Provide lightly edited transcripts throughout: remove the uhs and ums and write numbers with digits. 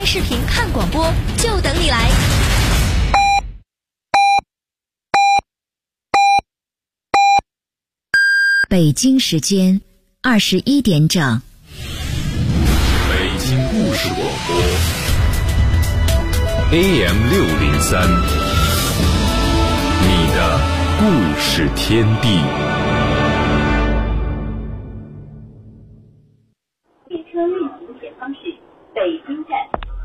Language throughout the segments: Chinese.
拍视频看广播，就等你来。 北京时间21点整。 北京故事广播 AM603，你的故事天地。 列车运行前方是北京站。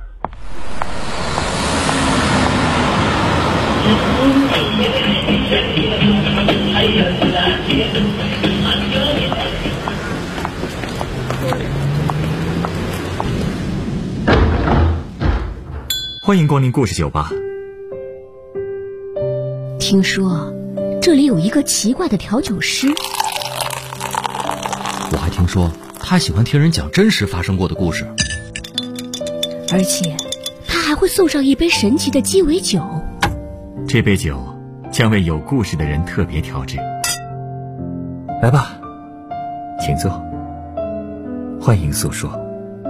欢迎光临故事酒吧。 听说这里有一个奇怪的调酒师， 我还听说他喜欢听人讲真实发生过的故事， 而且他还会送上一杯神奇的鸡尾酒。 这杯酒将为有故事的人特别调制。来吧，请坐，欢迎诉说，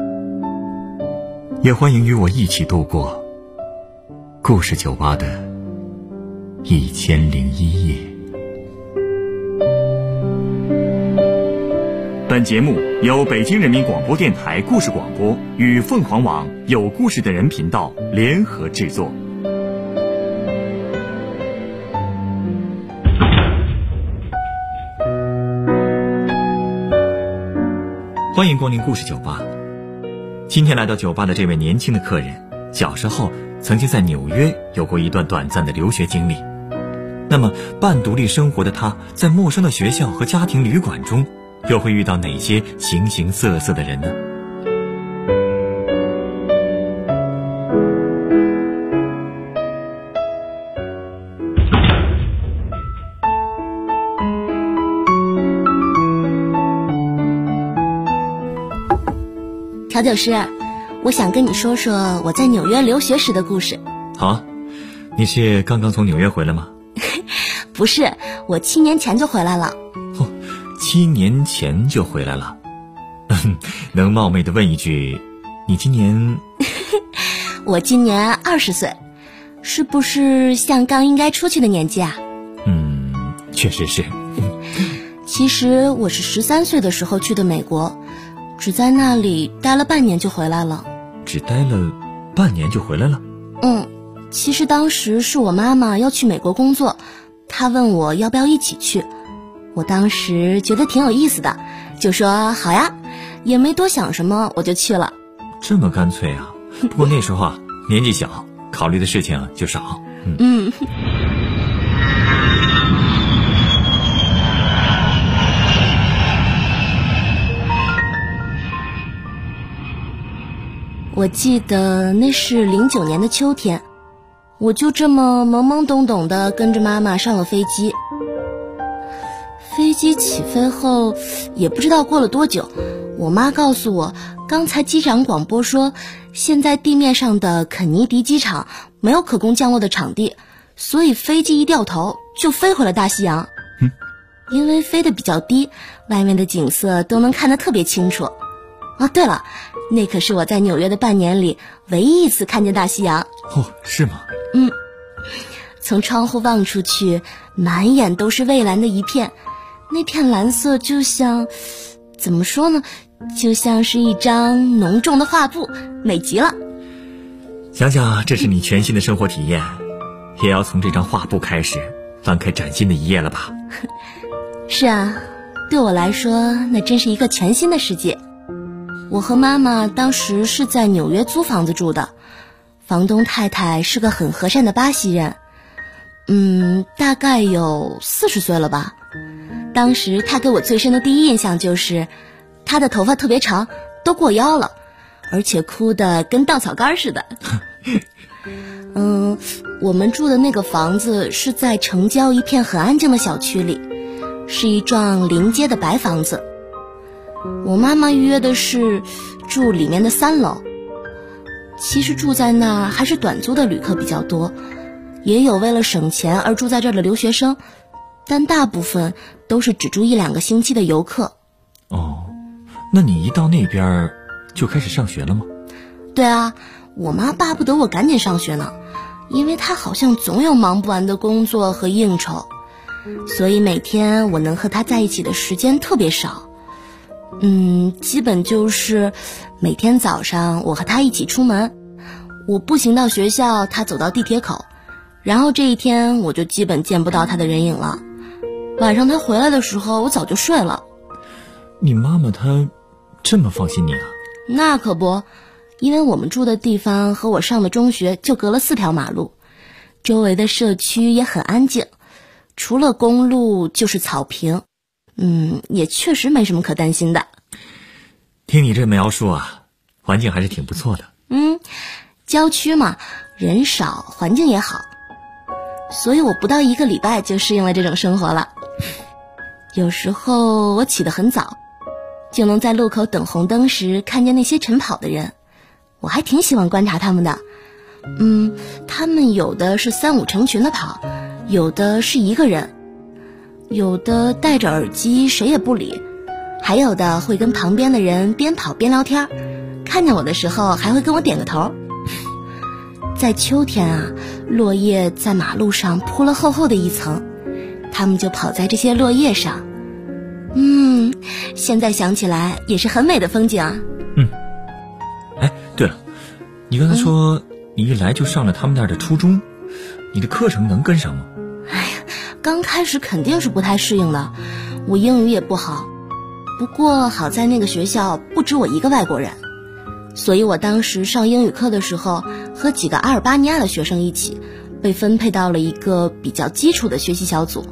也欢迎与我一起度过故事酒吧的1001夜。本节目由北京人民广播电台故事广播与凤凰网有故事的人频道联合制作。欢迎光临故事酒吧。今天来到酒吧的这位年轻的客人，小时候曾经在纽约有过一段短暂的留学经历。那么半独立生活的他，在陌生的学校和家庭旅馆中，又会遇到哪些形形色色的人呢？ 调酒师，我想跟你说说我在纽约留学时的故事。 好啊，你是刚刚从纽约回来吗？ 不是，我7年前就回来了。 哦，7年前就回来了。能冒昧的问一句，你今年？ 我今年20岁，是不是像刚应该出去的年纪啊？ 确实是。 其实我是13岁的时候去的美国，只在那里待了半年就回来了。 只待了半年就回来了？ 其实当时是我妈妈要去美国工作，她问我要不要一起去。我当时觉得挺有意思的，就说好呀，也没多想什么，我就去了。 这么干脆啊？不过那时候啊，年纪小，考虑的事情就少。 我记得那是09年的秋天，我就这么懵懵懂懂地跟着妈妈上了飞机。飞机起飞后，也不知道过了多久，我妈告诉我，刚才机长广播说，现在地面上的肯尼迪机场没有可供降落的场地，所以飞机一掉头就飞回了大西洋。因为飞得比较低，外面的景色都能看得特别清楚。对了，那可是我在纽约的半年里唯一一次看见大西洋。 是吗？ 从窗户望出去，满眼都是蔚蓝的一片，那片蓝色就像，怎么说呢，就像是一张浓重的画布，美极了。 想想这是你全新的生活体验，也要从这张画布开始，翻开崭新的一页了吧？ 是啊，对我来说，那真是一个全新的世界。我和妈妈当时是在纽约租房子住的，房东太太是个很和善的巴西人，大概有40岁了吧。当时她给我最深的第一印象就是，她的头发特别长，都过腰了，而且哭得跟稻草杆似的。我们住的那个房子是在城郊一片很安静的小区里，是一幢临街的白房子。我妈妈预约的是住里面的3楼。其实住在那儿还是短租的旅客比较多，也有为了省钱而住在这儿的留学生，但大部分都是只住1-2个星期的游客。 那你一到那边就开始上学了吗？ 对啊， 我妈巴不得我赶紧上学呢，因为她好像总有忙不完的工作和应酬，所以每天我能和她在一起的时间特别少。基本就是每天早上我和她一起出门，我步行到学校，她走到地铁口，然后这一天我就基本见不到她的人影了。晚上她回来的时候，我早就睡了。 你妈妈她这么放心你啊？ 那可不，因为我们住的地方和我上的中学就隔了4条马路，周围的社区也很安静，除了公路就是草坪，也确实没什么可担心的。 听你这描述啊，环境还是挺不错的。 郊区嘛，人少，环境也好，所以我不到1个礼拜就适应了这种生活了。有时候我起得很早，就能在路口等红灯时看见那些晨跑的人，我还挺喜欢观察他们的。他们有的是3、5成群的跑，有的是一个人，有的戴着耳机谁也不理，还有的会跟旁边的人边跑边聊天，看见我的时候还会跟我点个头。在秋天啊，落叶在马路上铺了厚厚的一层，他们就跑在这些落叶上。现在想起来也是很美的风景啊。 对了，你刚才说你一来就上了他们那儿的初中，你的课程能跟上吗？ 刚开始肯定是不太适应的，我英语也不好，不过好在那个学校不止我一个外国人，所以我当时上英语课的时候和几个阿尔巴尼亚的学生一起被分配到了一个比较基础的学习小组。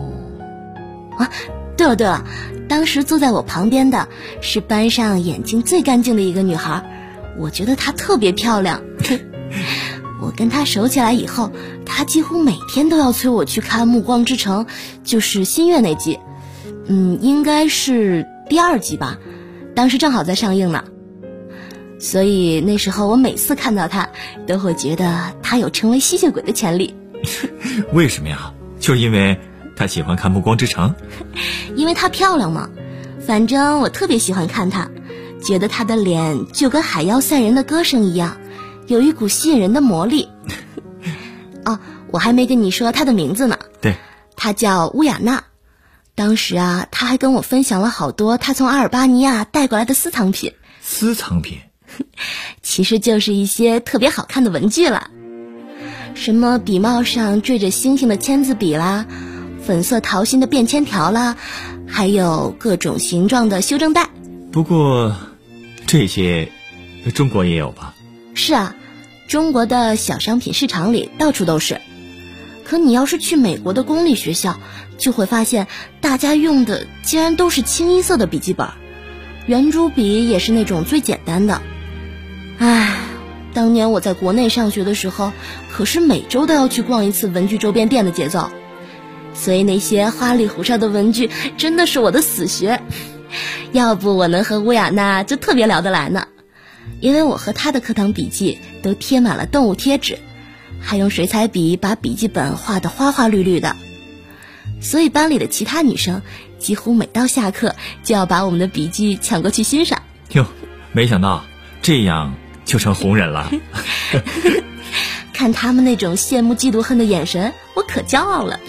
对了，当时坐在我旁边的是班上眼睛最干净的一个女孩，我觉得她特别漂亮。我跟她熟起来以后，她几乎每天都要催我去看《暮光之城》，就是新月那季，应该是第2季吧，当时正好在上映呢。所以那时候我每次看到她，都会觉得她有成为吸血鬼的潜力。 为什么呀？就是因为她喜欢看《暮光之城》？ 因为她漂亮嘛，反正我特别喜欢看她，觉得她的脸就跟海妖赛人的歌声一样，有一股吸引人的魔力。我还没跟你说她的名字呢。 对， 她叫乌雅娜。当时啊，她还跟我分享了好多她从阿尔巴尼亚带过来的私藏品。 私藏品？ 其实就是一些特别好看的文具了，什么笔帽上缀着星星的签字笔啦，粉色桃心的便签条啦，还有各种形状的修正带。 不过这些中国也有吧？ 是啊，中国的小商品市场里到处都是。可你要是去美国的公立学校，就会发现大家用的竟然都是清一色的笔记本，圆珠笔也是那种最简单的。当年我在国内上学的时候，可是每周都要去逛一次文具周边店的节奏，所以那些花里胡哨的文具真的是我的死穴。要不我能和乌雅娜就特别聊得来呢，因为我和她的课堂笔记都贴满了动物贴纸，还用水彩笔把笔记本画得花花绿绿的，所以班里的其他女生几乎每到下课就要把我们的笔记抢过去欣赏。 哟，没想到这样就成红人了。 看他们那种羡慕嫉妒恨的眼神，我可骄傲了。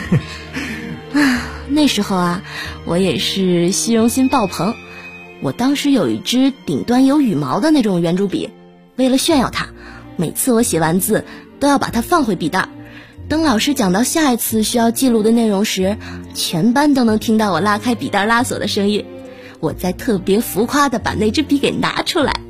那时候啊，我也是虚荣心爆棚，我当时有一支顶端有羽毛的那种圆珠笔，为了炫耀它，每次我写完字都要把它放回笔袋，等老师讲到下一次需要记录的内容时，全班都能听到我拉开笔袋拉锁的声音，我再特别浮夸地把那支笔给拿出来。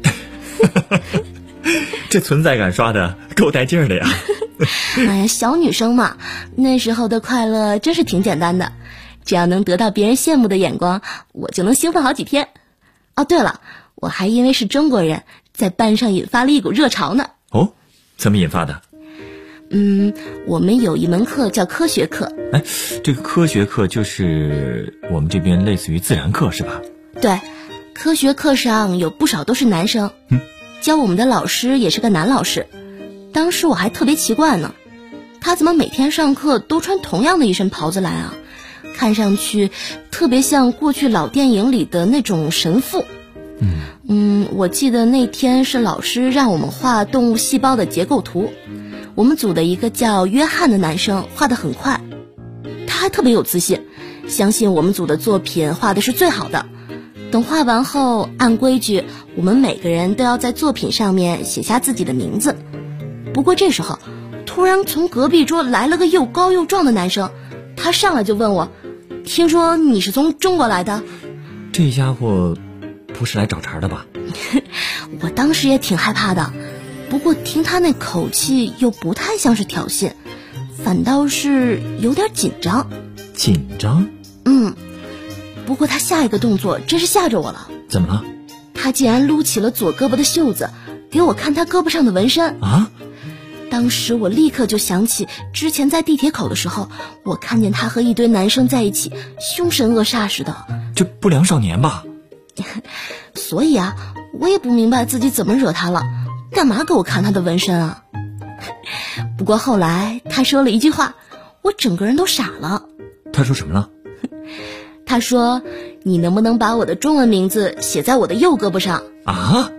这存在感刷的够带劲儿的呀。 小女生嘛，那时候的快乐真是挺简单的，只要能得到别人羡慕的眼光，我就能兴奋好几天。对了，我还因为是中国人，在班上引发了一股热潮呢。 怎么引发的？ 我们有一门课叫科学课。 这个科学课就是我们这边类似于自然课是吧？ 对，科学课上有不少都是男生，教我们的老师也是个男老师。当时我还特别奇怪呢，他怎么每天上课都穿同样的一身袍子来啊？看上去特别像过去老电影里的那种神父。 我记得那天是老师让我们画动物细胞的结构图，我们组的一个叫约翰的男生画得很快，他还特别有自信，相信我们组的作品画的是最好的。等画完后，按规矩我们每个人都要在作品上面写下自己的名字。不过这时候突然从隔壁桌来了个又高又壮的男生，他上来就问我，听说你是从中国来的？ 这家伙不是来找茬的吧？ 我当时也挺害怕的，不过听他那口气又不太像是挑衅，反倒是有点紧张。 紧张？ 不过他下一个动作真是吓着我了。 怎么了？ 他竟然撸起了左胳膊的袖子，给我看他胳膊上的纹身啊！ 当时我立刻就想起之前在地铁口的时候，我看见他和一堆男生在一起，凶神恶煞似的。 这不良少年吧？ 所以啊，我也不明白自己怎么惹他了，干嘛给我看他的纹身啊？不过后来他说了一句话，我整个人都傻了。 他说什么了？ 他说，你能不能把我的中文名字写在我的右胳膊上啊？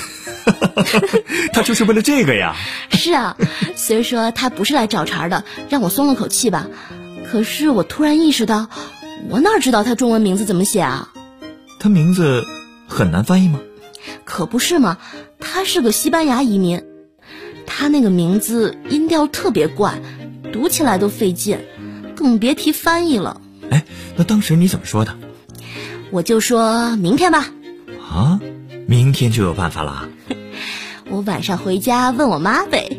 他就是为了这个呀？ 是啊，虽说他不是来找茬的，让我松了口气吧，可是我突然意识到，我哪知道他中文名字怎么写啊？ 他名字很难翻译吗？ 可不是嘛，他是个西班牙移民，他那个名字音调特别怪，读起来都费劲，更别提翻译了。 哎，那当时你怎么说的？ 我就说明天吧。 啊，明天就有办法了？ 我晚上回家问我妈呗。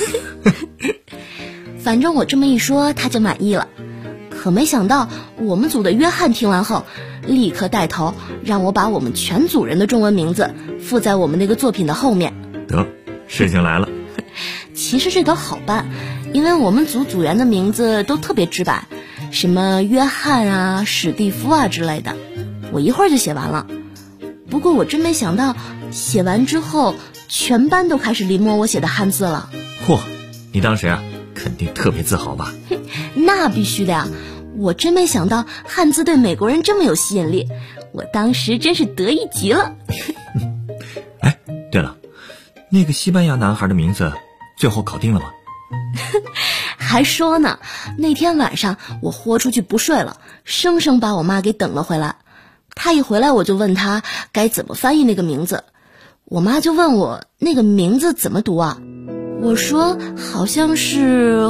反正我这么一说，他就满意了。可没想到，我们组的约翰听完后，立刻带头让我把我们全组人的中文名字附在我们那个作品的后面。 得，事情来了。 其实这都好办，因为我们组组员的名字都特别直白，什么约翰啊、史蒂夫啊之类的，我一会儿就写完了。不过我真没想到，写完之后全班都开始临摹我写的汉字了。 嚯，你当时肯定特别自豪吧？ 那必须的呀！我真没想到汉字对美国人这么有吸引力，我当时真是得意极了。 哎，对了，那个西班牙男孩的名字最后搞定了吗？ 还说呢，那天晚上我豁出去不睡了，生生把我妈给等了回来。她一回来我就问她该怎么翻译那个名字，我妈就问我那个名字怎么读啊？我说好像是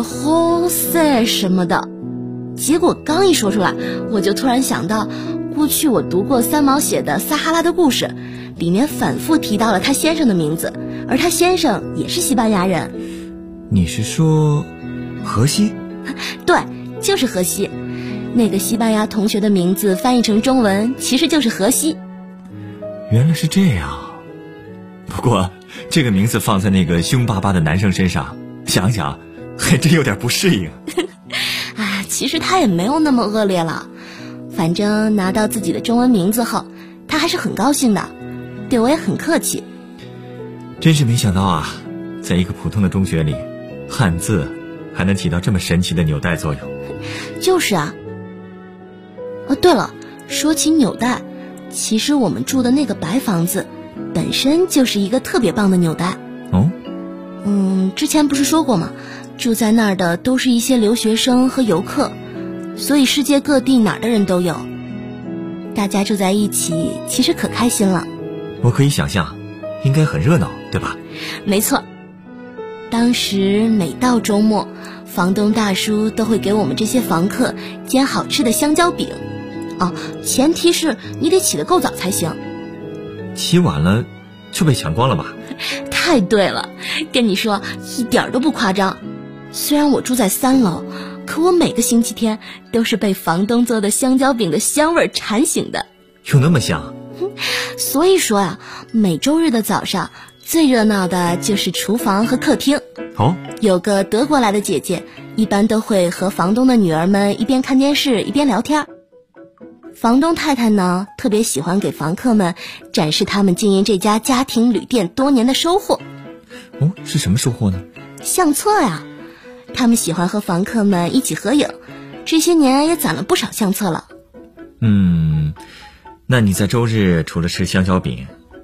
Jose 什么的，结果刚一说出来，我就突然想到，过去我读过三毛写的《撒哈拉的故事》，里面反复提到了他先生的名字，而他先生也是西班牙人。 你是说荷西？ 对，就是荷西。那个西班牙同学的名字翻译成中文其实就是荷西。 原来是这样。不过这个名字放在那个凶巴巴的男生身上，想想还真有点不适应。 其实他也没有那么恶劣了，反正拿到自己的中文名字后，他还是很高兴的，对我也很客气。 真是没想到啊，在一个普通的中学里，汉字还能起到这么神奇的纽带作用。 就是啊。对了，说起纽带，其实我们住的那个白房子本身就是一个特别棒的纽带。 哦？ 之前不是说过吗？住在那儿的都是一些留学生和游客，所以世界各地哪儿的人都有。大家住在一起，其实可开心了。 我可以想象，应该很热闹，对吧？ 没错。当时每到周末，房东大叔都会给我们这些房客煎好吃的香蕉饼。前提是你得起得够早才行。 起晚了就被抢光了吧？ 太对了，跟你说一点都不夸张。虽然我住在3楼，可我每个星期天都是被房东做的香蕉饼的香味馋醒的。 有那么香？ 所以说啊，每周日的早上最热闹的就是厨房和客厅。 哦， 有个德国来的姐姐，一般都会和房东的女儿们一边看电视一边聊天。房东太太呢，特别喜欢给房客们展示他们经营这家家庭旅店多年的收获。 哦，是什么收获呢？ 相册呀，他们喜欢和房客们一起合影，这些年也攒了不少相册了。 那你在周日除了吃香蕉饼，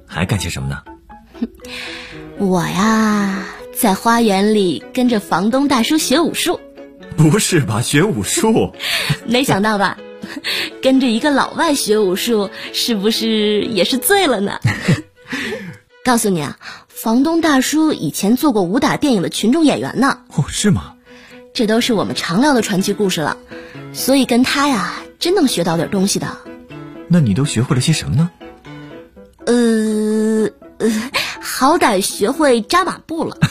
还干些什么呢？ 我呀，在花园里跟着房东大叔学武术。 不是吧，学武术？ 没想到吧？跟着一个老外学武术，是不是也是醉了呢？告诉你啊，房东大叔以前做过武打电影的群众演员呢。 哦，是吗？ 这都是我们常聊的传奇故事了，所以跟他呀，真能学到点东西的。 那你都学会了些什么呢？ 好歹学会扎马步了。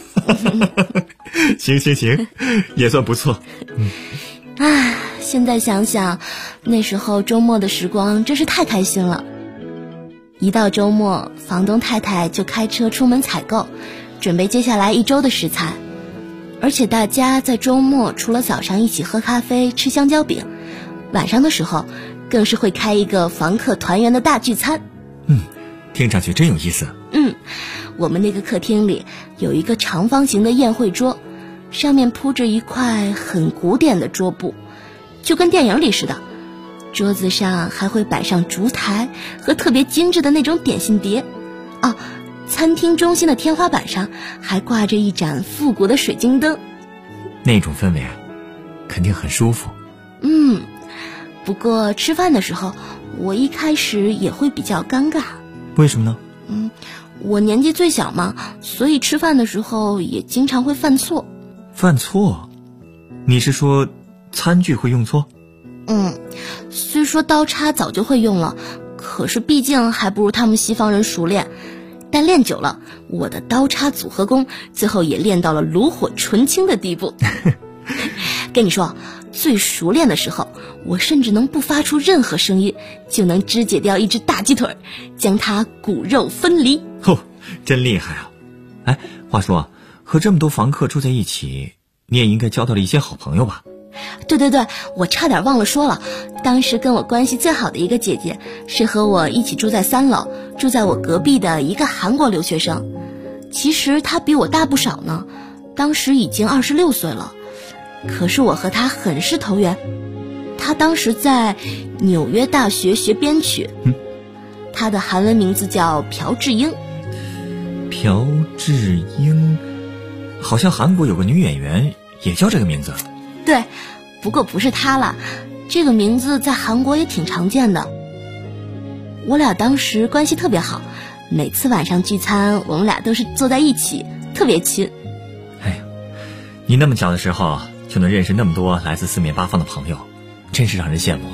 行，也算不错。 现在想想，那时候周末的时光真是太开心了。一到周末，房东太太就开车出门采购，准备接下来一周的食材。而且大家在周末除了早上一起喝咖啡、吃香蕉饼，晚上的时候更是会开一个房客团圆的大聚餐。 听上去真有意思。 我们那个客厅里有一个长方形的宴会桌，上面铺着一块很古典的桌布，就跟电影里似的。桌子上还会摆上烛台和特别精致的那种点心碟。餐厅中心的天花板上还挂着一盏复古的水晶灯。 那种氛围啊，肯定很舒服。 不过吃饭的时候，我一开始也会比较尴尬。 为什么呢？ 我年纪最小嘛，所以吃饭的时候也经常会犯错。 犯错？你是说餐具会用错？ 虽说刀叉早就会用了，可是毕竟还不如他们西方人熟练。但练久了，我的刀叉组合功最后也练到了炉火纯青的地步。跟你说，最熟练的时候，我甚至能不发出任何声音，就能肢解掉一只大鸡腿，将它骨肉分离。 真厉害啊！话说和这么多房客住在一起，你也应该交到了一些好朋友吧？ 对，我差点忘了说了，当时跟我关系最好的一个姐姐，是和我一起住在3楼，住在我隔壁的一个韩国留学生。其实她比我大不少呢，当时已经26岁了。可是我和她很是投缘。她当时在纽约大学学编曲。她的韩文名字叫朴智英。 朴智英，好像韩国有个女演员也叫这个名字。 对，不过不是她了，这个名字在韩国也挺常见的。我俩当时关系特别好，每次晚上聚餐，我们俩都是坐在一起，特别亲。 你那么小的时候就能认识那么多来自四面八方的朋友，真是让人羡慕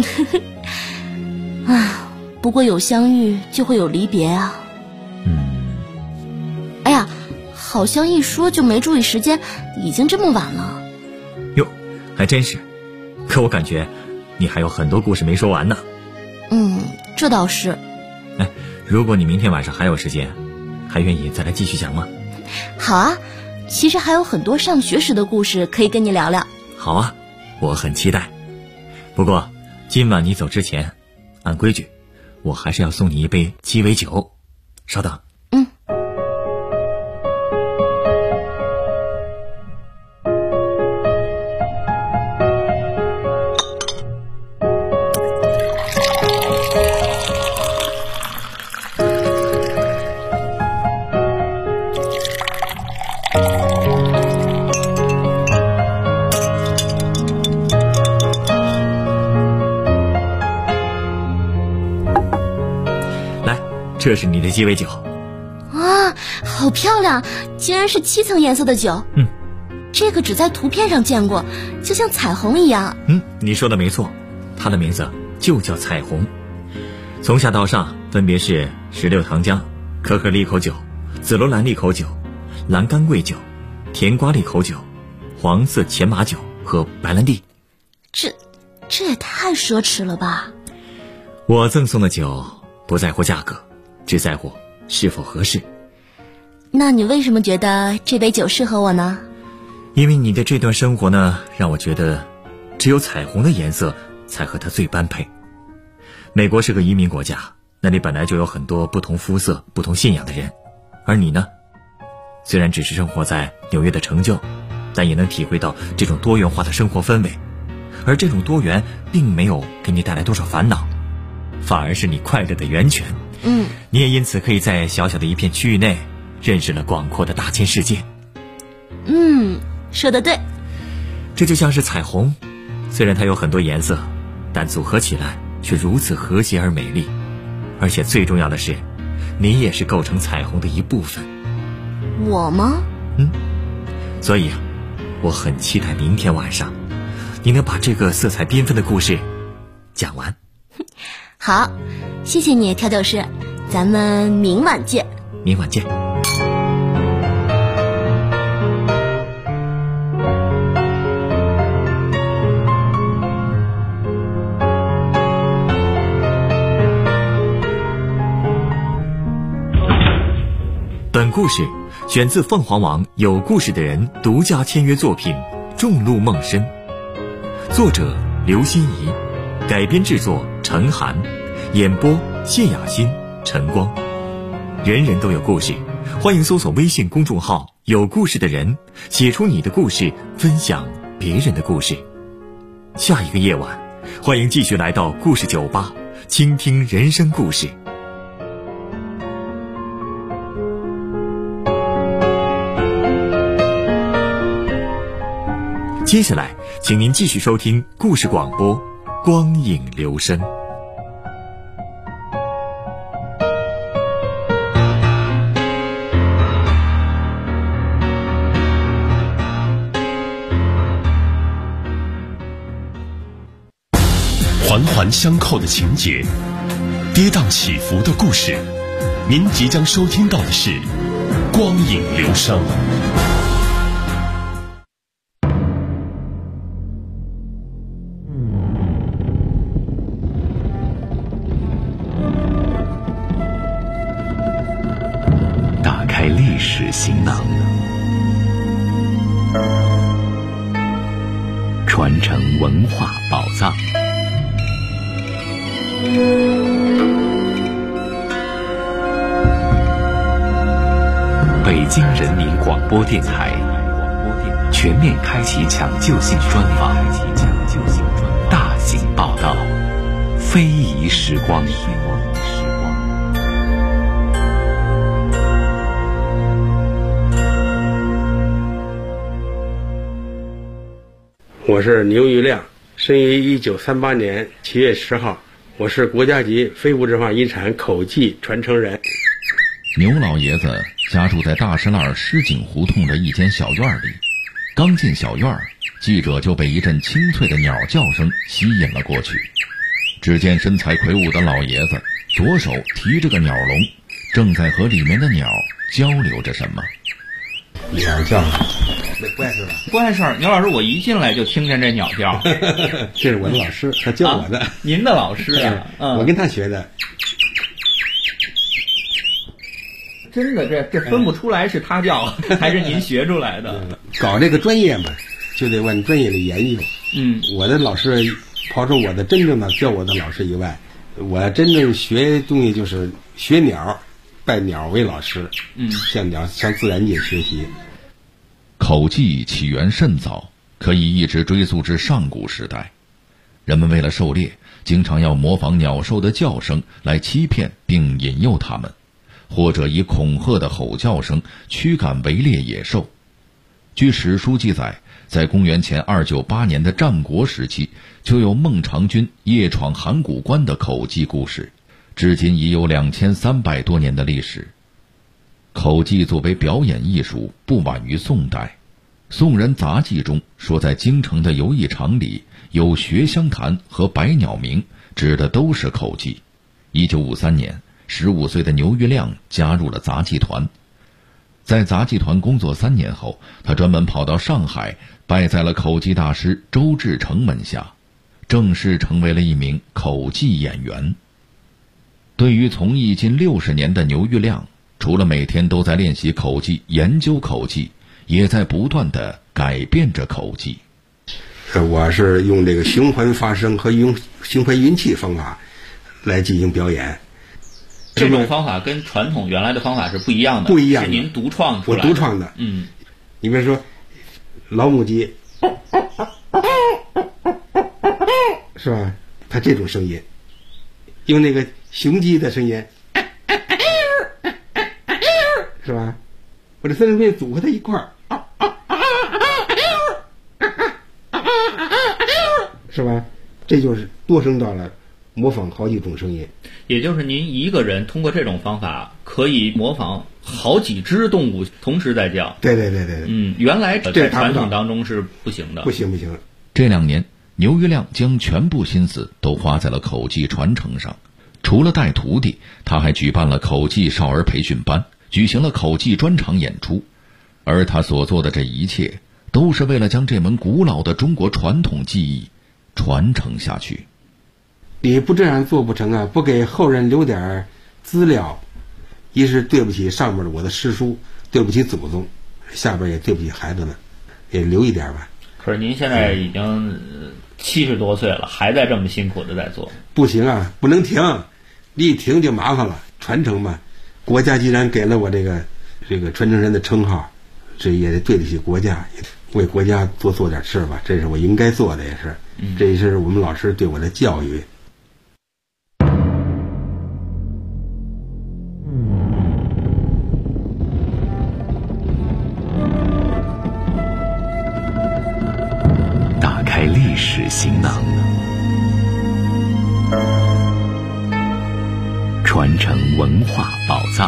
啊。不过有相遇就会有离别啊。好像一说就没注意时间，已经这么晚了。 哟，还真是。可我感觉你还有很多故事没说完呢。 这倒是。 如果你明天晚上还有时间，还愿意再来继续讲吗？ 好啊，其实还有很多上学时的故事可以跟你聊聊。 好啊，我很期待。不过今晚你走之前，按规矩，我还是要送你一杯鸡尾酒。稍等。这是你的鸡尾酒。 好漂亮，竟然是7层颜色的酒。这个只在图片上见过，就像彩虹一样。 你说的没错，它的名字就叫彩虹。从下到上分别是石榴糖浆、可可利口酒、紫罗兰利口酒、蓝干桂酒、甜瓜利口酒、黄色前马酒和白兰地。 这也太奢侈了吧。 我赠送的酒不在乎价格，只在乎是否合适。 那你为什么觉得这杯酒适合我呢？ 因为你的这段生活呢，让我觉得只有彩虹的颜色才和它最般配。美国是个移民国家，那里本来就有很多不同肤色、不同信仰的人，而你呢，虽然只是生活在纽约的城郊，但也能体会到这种多元化的生活氛围。而这种多元并没有给你带来多少烦恼，反而是你快乐的源泉， 你也因此可以在小小的一片区域内认识了广阔的大千世界。 说得对。 这就像是彩虹，虽然它有很多颜色，但组合起来却如此和谐而美丽。而且最重要的是，你也是构成彩虹的一部分。 我吗？ 所以我很期待明天晚上你能把这个色彩缤纷的故事讲完。 好，谢谢你，调酒师，咱们明晚见。 明晚见。本故事选自凤凰网有故事的人独家签约作品《众路梦深》，作者刘心怡，改编制作陈涵，演播谢雅欣、陈光。人人都有故事，欢迎搜索微信公众号有故事的人，写出你的故事，分享别人的故事。下一个夜晚，欢迎继续来到故事酒吧，倾听人生故事。接下来请您继续收听故事广播《光影留声》。 环环相扣的情节，跌宕起伏的故事，您即将收听到的是《光影留声》。打开历史行囊，传承文化宝藏。北京人民广播电台全面开启抢救性专访，大型报道，非遗时光。 我是牛玉亮，生于1938年7月10号，我是国家级非物质文化遗产口技传承人。 牛老爷子家住在大石栏狮井胡同的一间小院里，刚进小院，记者就被一阵清脆的鸟叫声吸引了过去。只见身材魁梧的老爷子左手提着个鸟笼，正在和里面的鸟交流着什么。 鸟叫，不碍事吧？ 不碍事儿。牛老师，我一进来就听见这鸟叫。 这是我的老师，他教我的。 您的老师啊？ 我跟他学的。 真的，这分不出来是他教还是您学出来的。 搞这个专业嘛，就得往专业里研究。我的老师，刨出我的真正的教我的老师以外，我真正学东西就是学鸟，拜鸟为老师。向自然界学习。 口技起源甚早，可以一直追溯至上古时代。人们为了狩猎，经常要模仿鸟兽的叫声来欺骗并引诱它们，或者以恐吓的吼叫声驱赶围猎野兽。据史书记载，在公元前298年的战国时期，就有孟尝君夜闯函谷关的口技故事，至今已有2300多年的历史。口技作为表演艺术，不晚于宋代。宋人杂记中说，在京城的游艺场里有学香坛和百鸟鸣，指的都是口技。1953年，15岁的牛玉亮加入了杂技团。在杂技团工作3年后，他专门跑到上海，拜在了口技大师周志成门下，正式成为了一名口技演员。对于从艺近60年的牛玉亮，除了每天都在练习口技、研究口技，也在不断地改变着口技。 我是用这个循环发声和用循环运气方法来进行表演。 这种方法跟传统原来的方法是不一样的， 不一样的， 是您独创出来的。 我独创的。你比如说老母鸡，是吧？它这种声音，用那个雄鸡的声音， 是吧？把这3声变组合在一块儿，是吧？这就是多声道了，模仿好几种声音。 也就是您一个人通过这种方法可以模仿好几只动物同时在叫。 对。 原来在传统当中是不行的。 不行。 这2年，牛于亮将全部心思都花在了口技传承上。除了带徒弟，他还举办了口技少儿培训班，举行了口技专场演出。而他所做的这一切，都是为了将这门古老的中国传统技艺传承下去。 你不这样做不成啊！不给后人留点资料，一是对不起上面的我的师叔，对不起祖宗，下边也对不起孩子们，也留一点吧。 可是您现在已经70多岁了，还在这么辛苦的在做。 不行啊，不能停，你一停就麻烦了。传承嘛，国家既然给了我这个传承人的称号，这也得对得起国家，为国家多做点事吧，这是我应该做的，也是，这也是我们老师对我的教育。 打开历史行囊，传承文化宝藏。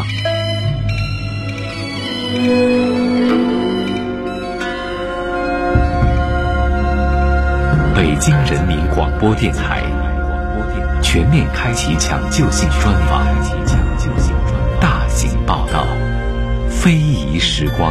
北京人民广播电台全面开启抢救性专访，大型报道，非遗时光。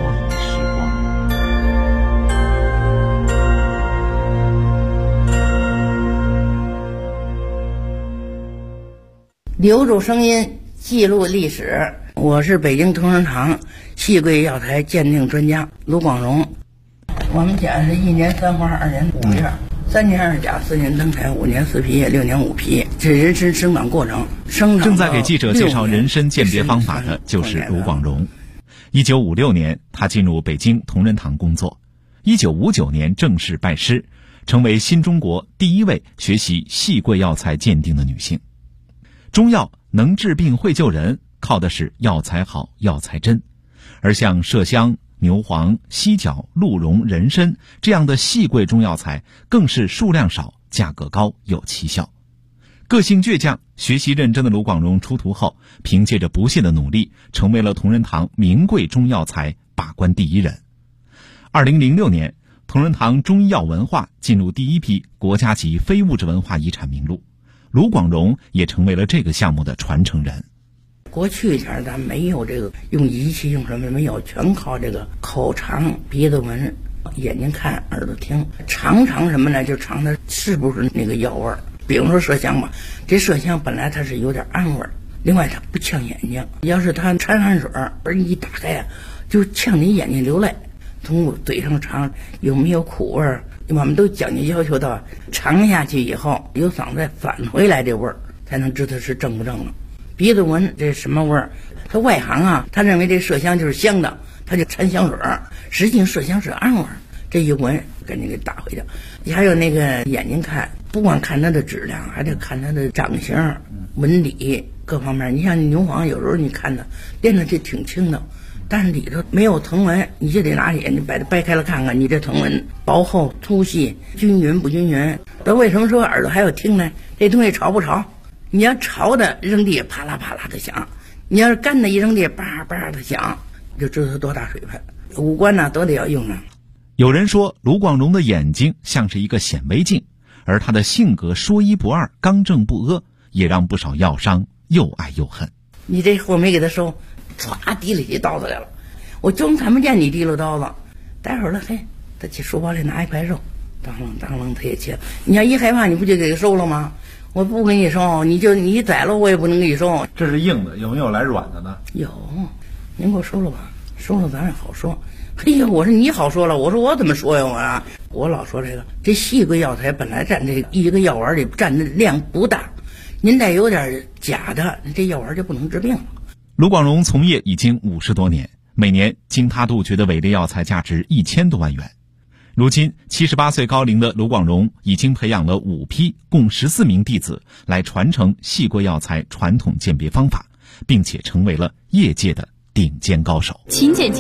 留住声音，记录历史。我是北京同仁堂戏柜药材鉴定专家卢广荣。我们家是1年3花2年5月，3年2甲4年登台5年4皮6年5皮，这人参生长过程。 正在给记者介绍人参鉴别方法的就是卢广荣。1956年，他进入北京同仁堂工作。1959年正式拜师，成为新中国第一位学习戏柜药材鉴定的女性。中药能治病会救人，靠的是药材好药材真。而像麝香、牛黄、犀角、鹿茸、人参这样的细贵中药材，更是数量少、价格高、有奇效。个性倔强、学习认真的卢广荣出徒后，凭借着不懈的努力，成为了同仁堂名贵中药材把关第一人。2006年，同仁堂中医药文化进入第一批国家级非物质文化遗产名录，卢广荣也成为了这个项目的传承人。 过去前咱没有这个用仪器用什么没有，全靠这个口尝、鼻子闻、眼睛看、耳朵听，尝什么呢？就尝它是不是那个药味儿。比如说麝香吧，这麝香本来它是有点暗味儿，另外它不呛眼睛，要是它掺汗水而一打开啊，就呛你眼睛流泪。从嘴上尝有没有苦味儿，我们都讲究要求到尝下去以后有嗓子返回来这味儿，才能知道是正不正了。鼻子闻这什么味儿？他外行啊，他认为这麝香就是香的，他就掺香水儿，实际麝香是暗味儿。这一闻赶紧给打回去。还有那个眼睛看，不光看它的质量，还得看它的长相、纹理各方面。你像牛黄，有时候你看它练的这挺轻的，但是里头没有藤纹，你就得拿眼睛把它掰开了看看，你这藤纹薄厚、粗细、均匀不均匀。那为什么说耳朵还要听呢？这东西潮不潮？你要潮的扔地啪啦啪啦的响，你要是干的一扔地叭叭的响，就知道多大水分。五官呢都得要用上。 有人说卢广荣的眼睛像是一个显微镜，而他的性格说一不二、刚正不阿，也让不少药商又爱又恨。 你这货没给他收，歘提了起刀子来了，我装看不见你提溜刀子。待会儿了，嘿，他去书包里拿一块肉，当啷当啷他也切。你要一害怕，你不就给他收了吗？我不给你收，你宰了我也不能给你收。 这是硬的，有没有来软的呢？ 有，您给我收了吧，收了咱也好说。嘿呀，我说你好说了，我说我怎么说呀？我老说这细贵药材本来占这一个药丸里占的量不大，您再有点假的，这药丸就不能治病了。 卢广荣从业已经50多年，每年经他杜绝的伪劣药材价值1000多万元。如今78岁高龄的卢广荣已经培养了5批共14名弟子来传承细贵药材传统鉴别方法，并且成为了业界的顶尖高手。 勤俭节